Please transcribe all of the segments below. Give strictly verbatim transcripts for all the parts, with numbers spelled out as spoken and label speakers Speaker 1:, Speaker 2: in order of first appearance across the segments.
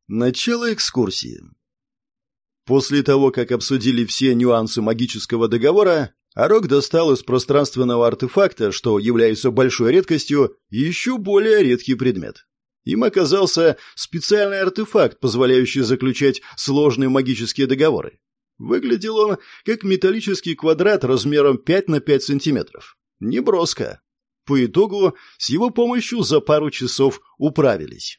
Speaker 1: Начало экскурсии. После того, как обсудили все нюансы магического договора, Арок достал из пространственного артефакта, что является большой редкостью, еще более редкий предмет. Им оказался специальный артефакт, позволяющий заключать сложные магические договоры. Выглядел он как металлический квадрат размером пять на пять сантиметров. Неброско. По итогу, с его помощью за пару часов управились.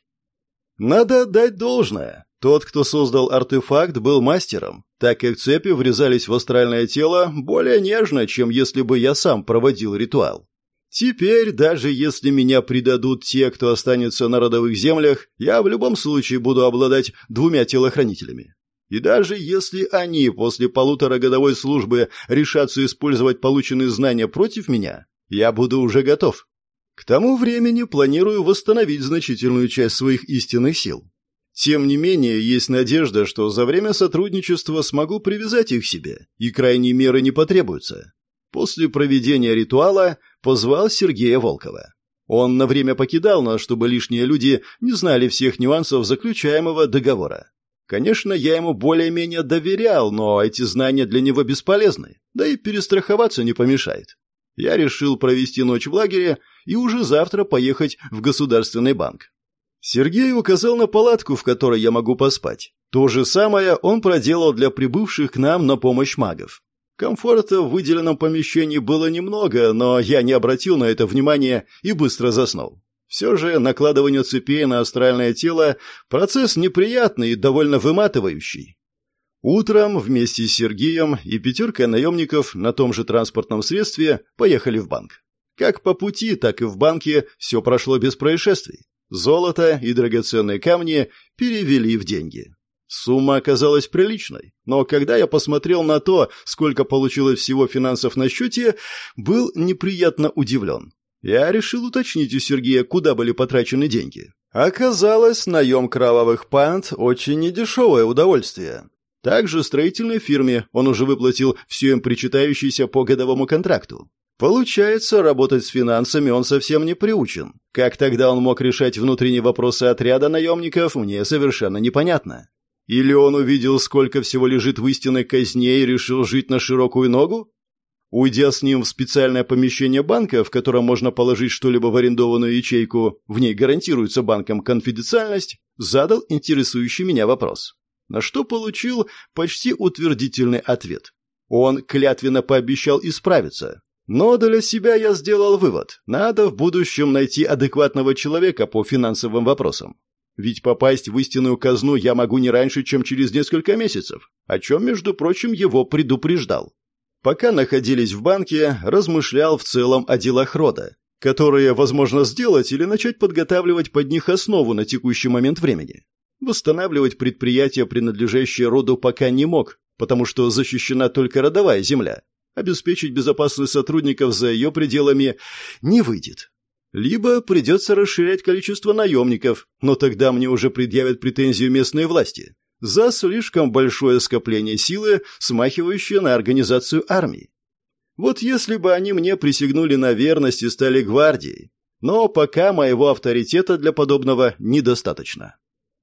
Speaker 1: Надо отдать должное. Тот, кто создал артефакт, был мастером, так как цепи врезались в астральное тело более нежно, чем если бы я сам проводил ритуал. Теперь, даже если меня предадут те, кто останется на родовых землях, я в любом случае буду обладать двумя телохранителями. И даже если они после полуторагодовой службы решатся использовать полученные знания против меня, я буду уже готов. К тому времени планирую восстановить значительную часть своих истинных сил. Тем не менее, есть надежда, что за время сотрудничества смогу привязать их к себе, и крайней меры не потребуется. После проведения ритуала позвал Сергея Волкова. Он на время покидал нас, чтобы лишние люди не знали всех нюансов заключаемого договора. Конечно, я ему более-менее доверял, но эти знания для него бесполезны, да и перестраховаться не помешает. Я решил провести ночь в лагере и уже завтра поехать в Государственный банк. Сергей указал на палатку, в которой я могу поспать. То же самое он проделал для прибывших к нам на помощь магов. Комфорта в выделенном помещении было немного, но я не обратил на это внимания и быстро заснул. Все же накладывание цепей на астральное тело – процесс неприятный и довольно выматывающий. Утром вместе с Сергеем и пятеркой наемников на том же транспортном средстве поехали в банк. Как по пути, так и в банке все прошло без происшествий. Золото и драгоценные камни перевели в деньги. Сумма оказалась приличной, но когда я посмотрел на то, сколько получилось всего финансов на счете, был неприятно удивлен. Я решил уточнить у Сергея, куда были потрачены деньги. Оказалось, наем кровавых панд – очень недешевое удовольствие. Также строительной фирме он уже выплатил все им причитающееся по годовому контракту. Получается, работать с финансами он совсем не приучен. Как тогда он мог решать внутренние вопросы отряда наемников, мне совершенно непонятно. Или он увидел, сколько всего лежит в истинной казне и решил жить на широкую ногу? Уйдя с ним в специальное помещение банка, в котором можно положить что-либо в арендованную ячейку, в ней гарантируется банком конфиденциальность, задал интересующий меня вопрос. На что получил почти утвердительный ответ. Он клятвенно пообещал исправиться. Но для себя я сделал вывод. Надо в будущем найти адекватного человека по финансовым вопросам. Ведь попасть в истинную казну я могу не раньше, чем через несколько месяцев, о чем, между прочим, его предупреждал. Пока находились в банке, размышлял в целом о делах рода, которые возможно сделать или начать подготавливать под них основу на текущий момент времени. Восстанавливать предприятие, принадлежащее роду, пока не мог, потому что защищена только родовая земля. Обеспечить безопасность сотрудников за ее пределами не выйдет. Либо придется расширять количество наемников, но тогда мне уже предъявят претензию местные власти за слишком большое скопление силы, смахивающее на организацию армии. Вот если бы они мне присягнули на верность и стали гвардией, но пока моего авторитета для подобного недостаточно.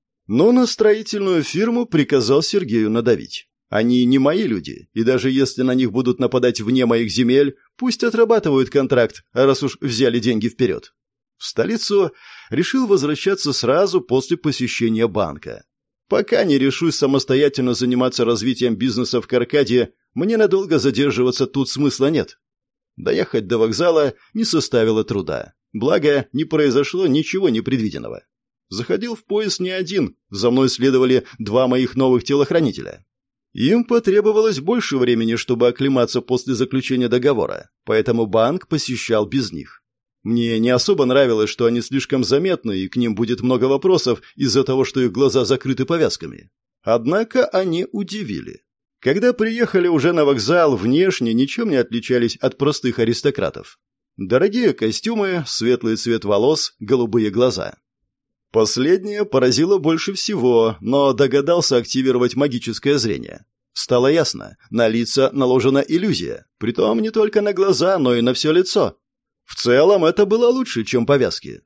Speaker 1: Но на строительную фирму приказал Сергею надавить. Они не мои люди, и даже если на них будут нападать вне моих земель, пусть отрабатывают контракт, раз уж взяли деньги вперед. В столицу решил возвращаться сразу после посещения банка. Пока не решусь самостоятельно заниматься развитием бизнеса в Каркаде, мне надолго задерживаться тут смысла нет. Доехать до вокзала не составило труда. Благо, не произошло ничего непредвиденного. Заходил в поезд не один, за мной следовали два моих новых телохранителя. Им потребовалось больше времени, чтобы оклематься после заключения договора, поэтому банк посещал без них. Мне не особо нравилось, что они слишком заметны, и к ним будет много вопросов из-за того, что их глаза закрыты повязками. Однако они удивили. Когда приехали уже на вокзал, внешне ничем не отличались от простых аристократов. Дорогие костюмы, светлый цвет волос, голубые глаза. Последнее поразило больше всего, но догадался активировать магическое зрение. Стало ясно, на лица наложена иллюзия, притом не только на глаза, но и на все лицо. В целом это было лучше, чем повязки.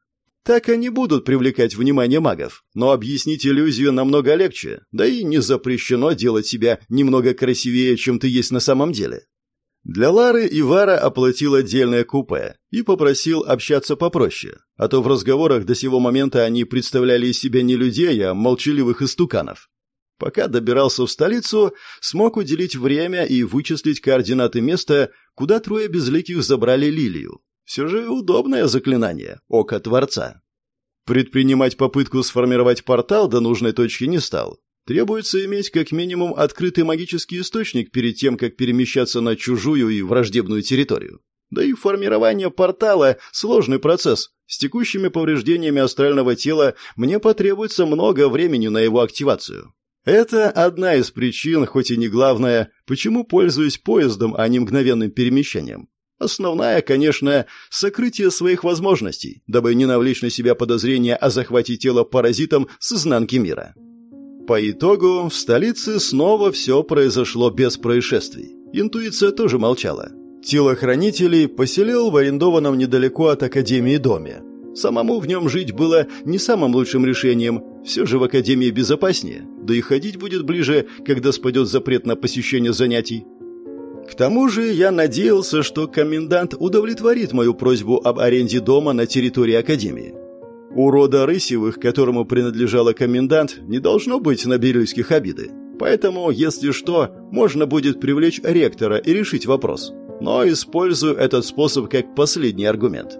Speaker 1: Так они будут привлекать внимание магов, но объяснить иллюзию намного легче, да и не запрещено делать себя немного красивее, чем ты есть на самом деле. Для Лары Ивара оплатил отдельное купе и попросил общаться попроще, а то в разговорах до сего момента они представляли из себя не людей, а молчаливых истуканов. Пока добирался в столицу, смог уделить время и вычислить координаты места, куда трое безликих забрали Лилию. Все же удобное заклинание – Око Творца. Предпринимать попытку сформировать портал до нужной точки не стал. Требуется иметь как минимум открытый магический источник перед тем, как перемещаться на чужую и враждебную территорию. Да и формирование портала – сложный процесс. С текущими повреждениями астрального тела мне потребуется много времени на его активацию. Это одна из причин, хоть и не главная, почему пользуюсь поездом, а не мгновенным перемещением. Основная, конечно, сокрытие своих возможностей, дабы не навлечь на себя подозрения о захвате тела паразитом с изнанки мира. По итогу, в столице снова все произошло без происшествий. Интуиция тоже молчала. Телохранителей поселил в арендованном недалеко от Академии доме. Самому в нем жить было не самым лучшим решением, все же в Академии безопаснее, да и ходить будет ближе, когда спадет запрет на посещение занятий. К тому же я надеялся, что комендант удовлетворит мою просьбу об аренде дома на территории Академии. У рода Рысевых, которому принадлежала комендант, не должно быть на Берильских обиды. Поэтому, если что, можно будет привлечь ректора и решить вопрос. Но использую этот способ как последний аргумент.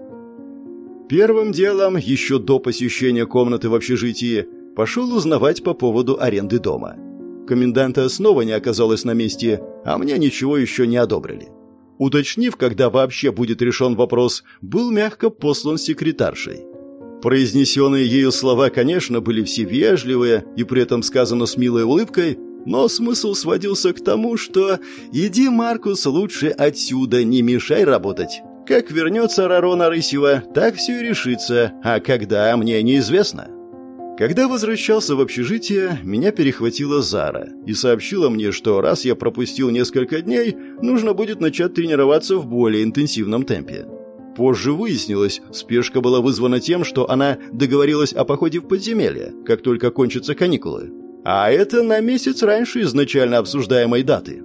Speaker 1: Первым делом, еще до посещения комнаты в общежитии, пошел узнавать по поводу аренды дома. Коменданта снова не оказалось на месте, а мне ничего еще не одобрили. Уточнив, когда вообще будет решен вопрос, был мягко послан секретаршей. Произнесенные ею слова, конечно, были все вежливые и при этом сказано с милой улыбкой, но смысл сводился к тому, что «иди, Маркус, лучше отсюда, не мешай работать». Как вернется Рарона Рысева, так все и решится, а когда, мне неизвестно. Когда возвращался в общежитие, меня перехватила Зара и сообщила мне, что раз я пропустил несколько дней, нужно будет начать тренироваться в более интенсивном темпе. Позже выяснилось, спешка была вызвана тем, что она договорилась о походе в подземелье, как только кончатся каникулы. А это на месяц раньше изначально обсуждаемой даты.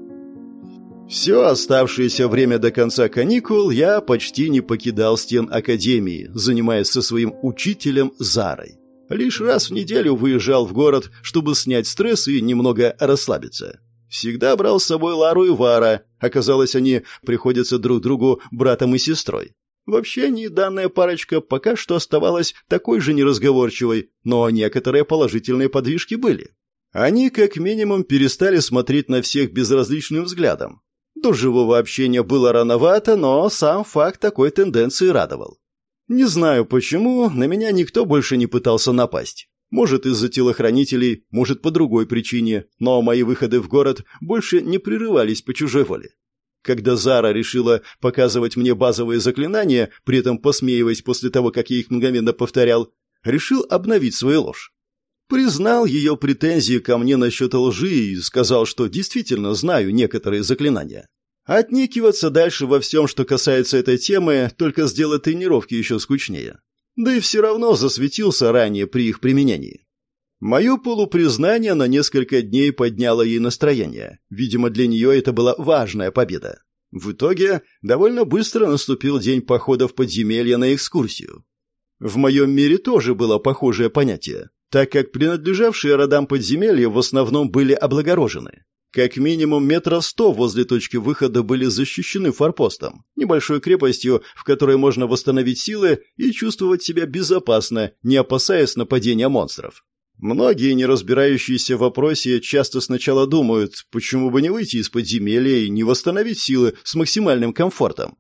Speaker 1: Все оставшееся время до конца каникул я почти не покидал стен Академии, занимаясь со своим учителем Зарой. Лишь раз в неделю выезжал в город, чтобы снять стресс и немного расслабиться. Всегда брал с собой Лару и Вара, оказалось, они приходятся друг другу братом и сестрой. В общении данная парочка пока что оставалась такой же неразговорчивой, но некоторые положительные подвижки были. Они как минимум перестали смотреть на всех безразличным взглядом. До живого общения было рановато, но сам факт такой тенденции радовал. Не знаю почему, на меня никто больше не пытался напасть. Может, из-за телохранителей, может, по другой причине, но мои выходы в город больше не прерывались по чужой воле. Когда Зара решила показывать мне базовые заклинания, при этом посмеиваясь после того, как я их мгновенно повторял, решил обновить свою ложь. Признал ее претензии ко мне насчет лжи и сказал, что действительно знаю некоторые заклинания. Отнекиваться дальше во всем, что касается этой темы, только сделать тренировки еще скучнее. Да и все равно засветился ранее при их применении. Мое полупризнание на несколько дней подняло ей настроение. Видимо, для нее это была важная победа. В итоге, довольно быстро наступил день похода в подземелье на экскурсию. В моем мире тоже было похожее понятие, так как принадлежавшие родам подземелья в основном были облагорожены. Как минимум метров сто возле точки выхода были защищены форпостом, небольшой крепостью, в которой можно восстановить силы и чувствовать себя безопасно, не опасаясь нападения монстров. Многие, не разбирающиеся в вопросе, часто сначала думают, почему бы не выйти из подземелья и не восстановить силы с максимальным комфортом.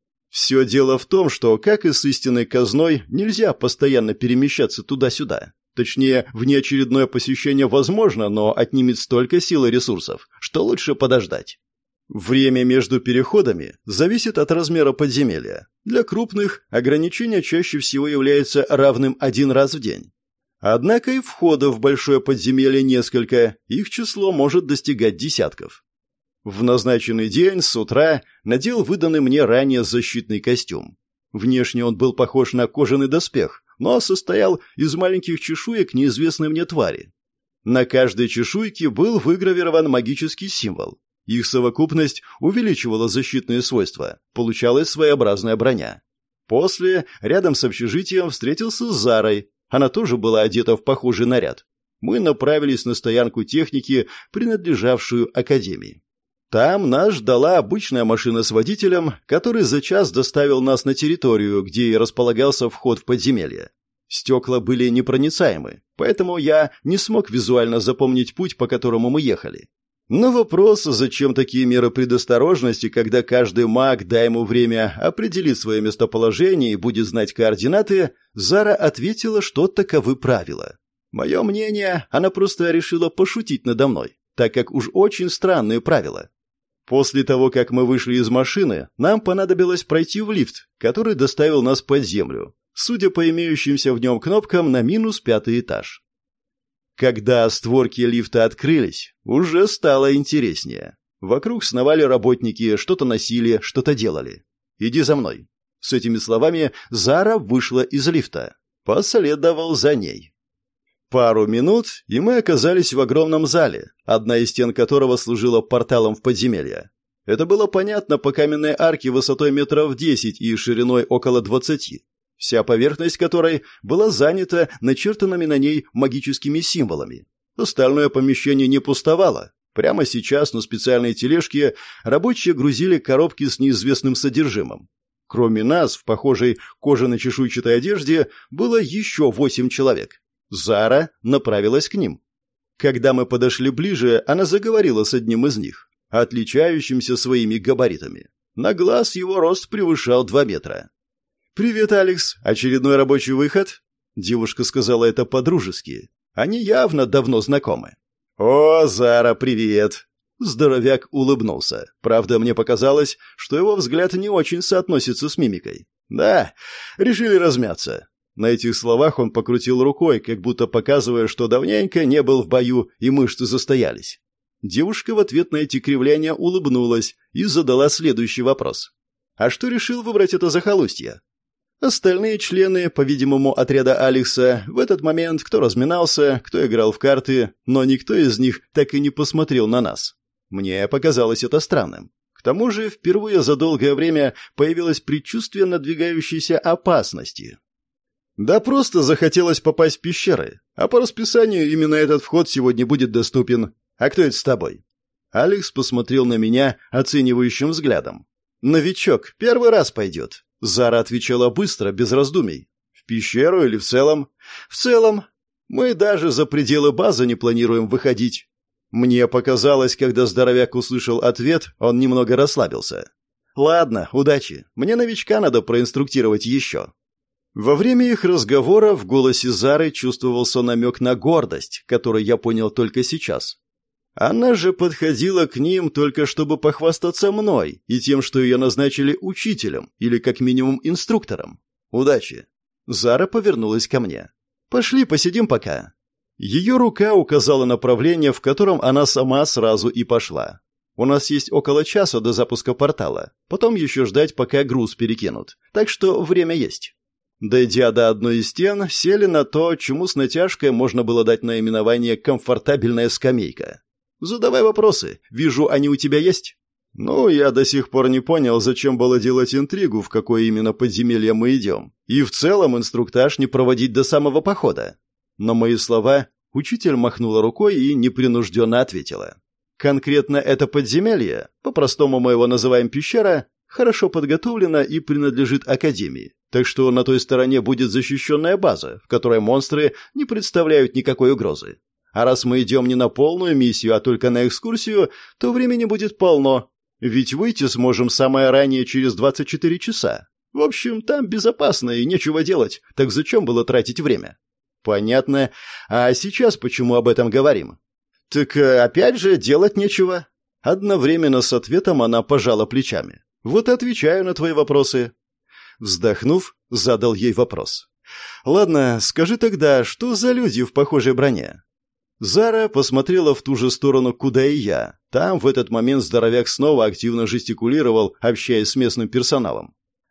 Speaker 1: Все дело в том, что, как и с истинной казной, нельзя постоянно перемещаться туда-сюда. Точнее, внеочередное посещение возможно, но отнимет столько сил и ресурсов, что лучше подождать. Время между переходами зависит от размера подземелья. Для крупных ограничение чаще всего является равным один раз в день. Однако и входов в большое подземелье несколько, их число может достигать десятков. В назначенный день с утра надел выданный мне ранее защитный костюм. Внешне он был похож на кожаный доспех, но состоял из маленьких чешуек неизвестной мне твари. На каждой чешуйке был выгравирован магический символ. Их совокупность увеличивала защитные свойства, получалась своеобразная броня. После, рядом с общежитием, встретился с Зарой. Она тоже была одета в похожий наряд. Мы направились на стоянку техники, принадлежавшую академии. Там нас ждала обычная машина с водителем, который за час доставил нас на территорию, где и располагался вход в подземелье. Стекла были непроницаемы, поэтому я не смог визуально запомнить путь, по которому мы ехали. На вопрос, зачем такие меры предосторожности, когда каждый маг, дай ему время, определит свое местоположение и будет знать координаты, Зара ответила, что таковы правила. Мое мнение, она просто решила пошутить надо мной, так как уж очень странные правила. После того, как мы вышли из машины, нам понадобилось пройти в лифт, который доставил нас под землю, судя по имеющимся в нем кнопкам, на минус пятый этаж. Когда створки лифта открылись, уже стало интереснее. Вокруг сновали работники, что-то носили, что-то делали. «Иди за мной». С этими словами Зара вышла из лифта. Последовал за ней. Пару минут, и мы оказались в огромном зале, одна из стен которого служила порталом в подземелье. Это было понятно по каменной арке высотой метров десять и шириной около двадцати. Вся поверхность которой была занята начертанными на ней магическими символами. Остальное помещение не пустовало. Прямо сейчас на специальной тележке рабочие грузили коробки с неизвестным содержимым. Кроме нас, в похожей кожано-чешуйчатой одежде, было еще восемь человек. Зара направилась к ним. Когда мы подошли ближе, она заговорила с одним из них, отличающимся своими габаритами. На глаз его рост превышал два метра. «Привет, Алекс. Очередной рабочий выход?» Девушка сказала это по-дружески. Они явно давно знакомы. «О, Зара, привет!» Здоровяк улыбнулся. Правда, мне показалось, что его взгляд не очень соотносится с мимикой. «Да, решили размяться». На этих словах он покрутил рукой, как будто показывая, что давненько не был в бою и мышцы застоялись. Девушка в ответ на эти кривляния улыбнулась и задала следующий вопрос. «А что решил выбрать это захолустье?» Остальные члены, по-видимому, отряда Алекса, в этот момент кто разминался, кто играл в карты, но никто из них так и не посмотрел на нас. Мне показалось это странным. К тому же впервые за долгое время появилось предчувствие надвигающейся опасности. Да просто захотелось попасть в пещеры, а по расписанию именно этот вход сегодня будет доступен. А кто это с тобой? Алекс посмотрел на меня оценивающим взглядом. «Новичок, первый раз пойдет». Зара отвечала быстро, без раздумий. «В пещеру или в целом?» «В целом. Мы даже за пределы базы не планируем выходить». Мне показалось, когда здоровяк услышал ответ, он немного расслабился. «Ладно, удачи. Мне новичка надо проинструктировать еще». Во время их разговора в голосе Зары чувствовался намек на гордость, который я понял только сейчас. Она же подходила к ним только чтобы похвастаться мной и тем, что ее назначили учителем или как минимум инструктором. Удачи. Зара повернулась ко мне. Пошли, посидим пока. Ее рука указала направление, в котором она сама сразу и пошла. У нас есть около часа до запуска портала. Потом еще ждать, пока груз перекинут. Так что время есть. Дойдя до одной из стен, сели на то, чему с натяжкой можно было дать наименование «комфортабельная скамейка». «Задавай вопросы. Вижу, они у тебя есть?» «Ну, я до сих пор не понял, зачем было делать интригу, в какое именно подземелье мы идем. И в целом инструктаж не проводить до самого похода». На мои слова учитель махнула рукой и непринужденно ответила. «Конкретно это подземелье, по-простому мы его называем пещера, хорошо подготовлено и принадлежит Академии. Так что на той стороне будет защищенная база, в которой монстры не представляют никакой угрозы. А раз мы идем не на полную миссию, а только на экскурсию, то времени будет полно. Ведь выйти сможем самое ранее через двадцать четыре часа. В общем, там безопасно и нечего делать, так зачем было тратить время?» «Понятно. А сейчас почему об этом говорим?» «Так опять же, делать нечего». Одновременно с ответом она пожала плечами. «Вот и отвечаю на твои вопросы». Вздохнув, задал ей вопрос. «Ладно, скажи тогда, что за люди в похожей броне?» Зара посмотрела в ту же сторону, куда и я. Там в этот момент здоровяк снова активно жестикулировал, общаясь с местным персоналом.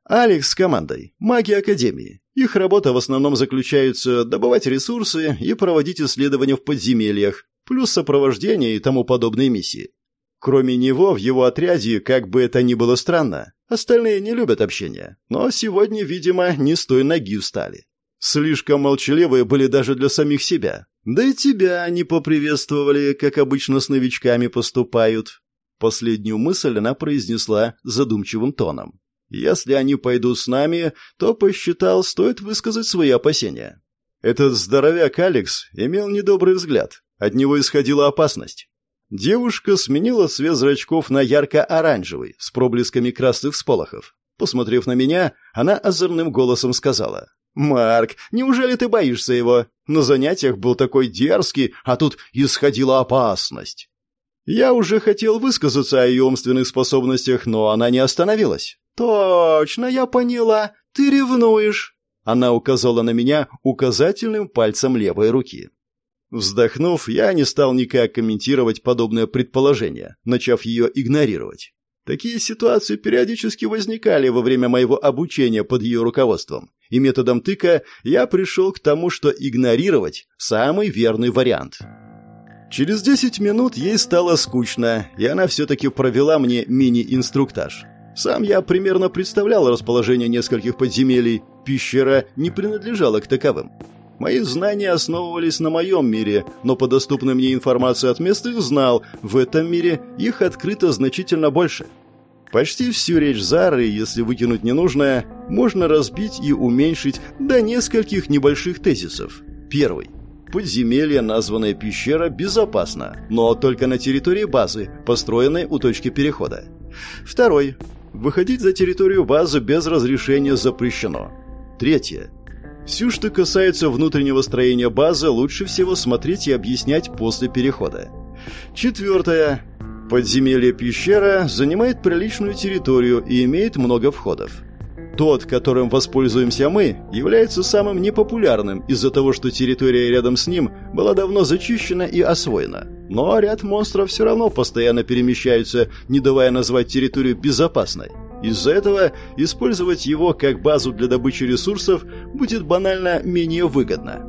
Speaker 1: Алекс с командой – маги Академии. Их работа в основном заключается добывать ресурсы и проводить исследования в подземельях, плюс сопровождение и тому подобные миссии. Кроме него, в его отряде, как бы это ни было странно, остальные не любят общения, но сегодня, видимо, не с той ноги встали. Слишком молчаливые были даже для самих себя. Да и тебя они поприветствовали, как обычно с новичками поступают. Последнюю мысль она произнесла задумчивым тоном. Если они пойдут с нами, то, посчитал, стоит высказать свои опасения. Этот здоровяк Алекс имел недобрый взгляд. От него исходила опасность. Девушка сменила цвет зрачков на ярко-оранжевый, с проблесками красных всполохов. Посмотрев на меня, она озорным голосом сказала: «Марк, неужели ты боишься его? На занятиях был такой дерзкий, а тут исходила опасность». Я уже хотел высказаться о ее умственных способностях, но она не остановилась. «Точно, я поняла. Ты ревнуешь». Она указала на меня указательным пальцем левой руки. Вздохнув, я не стал никак комментировать подобное предположение, начав ее игнорировать. Такие ситуации периодически возникали во время моего обучения под ее руководством, и методом тыка я пришел к тому, что игнорировать – самый верный вариант. Через десять минут ей стало скучно, и она все-таки провела мне мини-инструктаж. Сам я примерно представлял расположение нескольких подземелий, пещера не принадлежала к таковым. Мои знания основывались на моем мире, но по доступной мне информации от местных знал, в этом мире их открыто значительно больше. Почти всю речь Зары, если выкинуть ненужное, можно разбить и уменьшить до нескольких небольших тезисов. Первый. Подземелье, названное пещера, безопасно, но только на территории базы, построенной у точки перехода. Второй. Выходить за территорию базы без разрешения запрещено. Третье. Все, что касается внутреннего строения базы, лучше всего смотреть и объяснять после перехода. Четвертое. Подземелье-пещера занимает приличную территорию и имеет много входов. Тот, которым воспользуемся мы, является самым непопулярным из-за того, что территория рядом с ним была давно зачищена и освоена. Но ряд монстров все равно постоянно перемещаются, не давая назвать территорию безопасной. Из-за этого использовать его как базу для добычи ресурсов будет банально менее выгодно.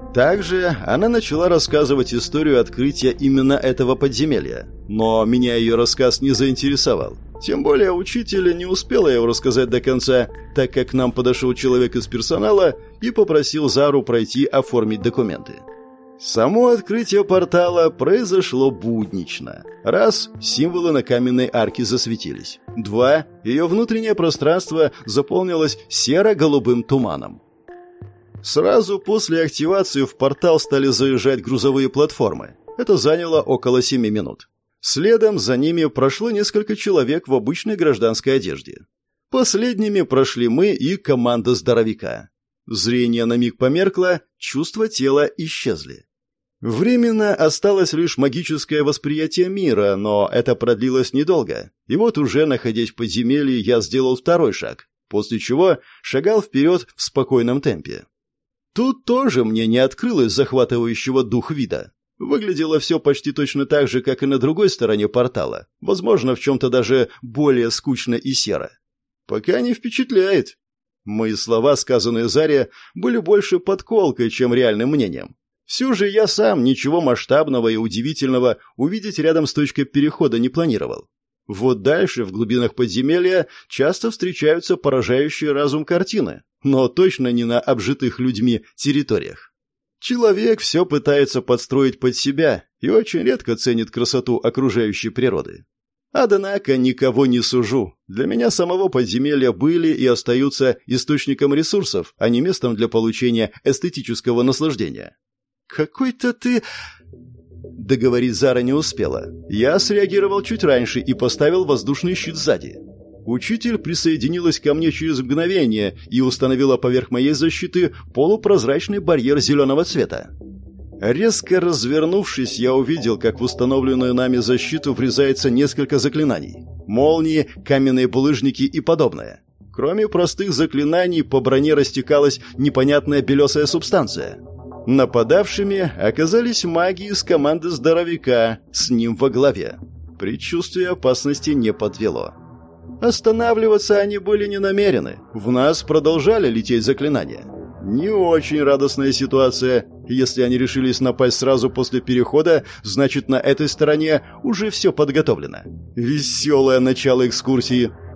Speaker 1: Также она начала рассказывать историю открытия именно этого подземелья. Но меня ее рассказ не заинтересовал. Тем более учитель не успела его рассказать до конца, так как к нам подошел человек из персонала и попросил Зару пройти оформить документы. Само открытие портала произошло буднично. Раз, символы на каменной арке засветились. Два, ее внутреннее пространство заполнилось серо-голубым туманом. Сразу после активации в портал стали заезжать грузовые платформы. Это заняло около семи минут. Следом за ними прошло несколько человек в обычной гражданской одежде. Последними прошли мы и команда здоровяка. Зрение на миг померкло, чувства тела исчезли. Временно осталось лишь магическое восприятие мира, но это продлилось недолго. И вот уже, находясь в подземелье, я сделал второй шаг, после чего шагал вперед в спокойном темпе. Тут тоже мне не открылось захватывающего дух вида. Выглядело все почти точно так же, как и на другой стороне портала, возможно, в чем-то даже более скучно и серо. Пока не впечатляет. Мои слова, сказанные Заре, были больше подколкой, чем реальным мнением. Все же я сам ничего масштабного и удивительного увидеть рядом с точкой перехода не планировал. Вот дальше, в глубинах подземелья, часто встречаются поражающие разум картины, но точно не на обжитых людьми территориях. Человек все пытается подстроить под себя и очень редко ценит красоту окружающей природы. Однако никого не сужу. Для меня самого подземелья были и остаются источником ресурсов, а не местом для получения эстетического наслаждения. «Какой-то ты...» Договорить Зара не успела. Я среагировал чуть раньше и поставил воздушный щит сзади. Учитель присоединилась ко мне через мгновение и установила поверх моей защиты полупрозрачный барьер зеленого цвета. Резко развернувшись, я увидел, как в установленную нами защиту врезается несколько заклинаний. Молнии, каменные булыжники и подобное. Кроме простых заклинаний, по броне растекалась непонятная белесая субстанция. Нападавшими оказались маги из команды здоровяка, с ним во главе. Предчувствие опасности не подвело. Останавливаться они были не намерены. В нас продолжали лететь заклинания. Не очень радостная ситуация. Если они решились напасть сразу после перехода, значит, на этой стороне уже все подготовлено. Веселое начало экскурсии.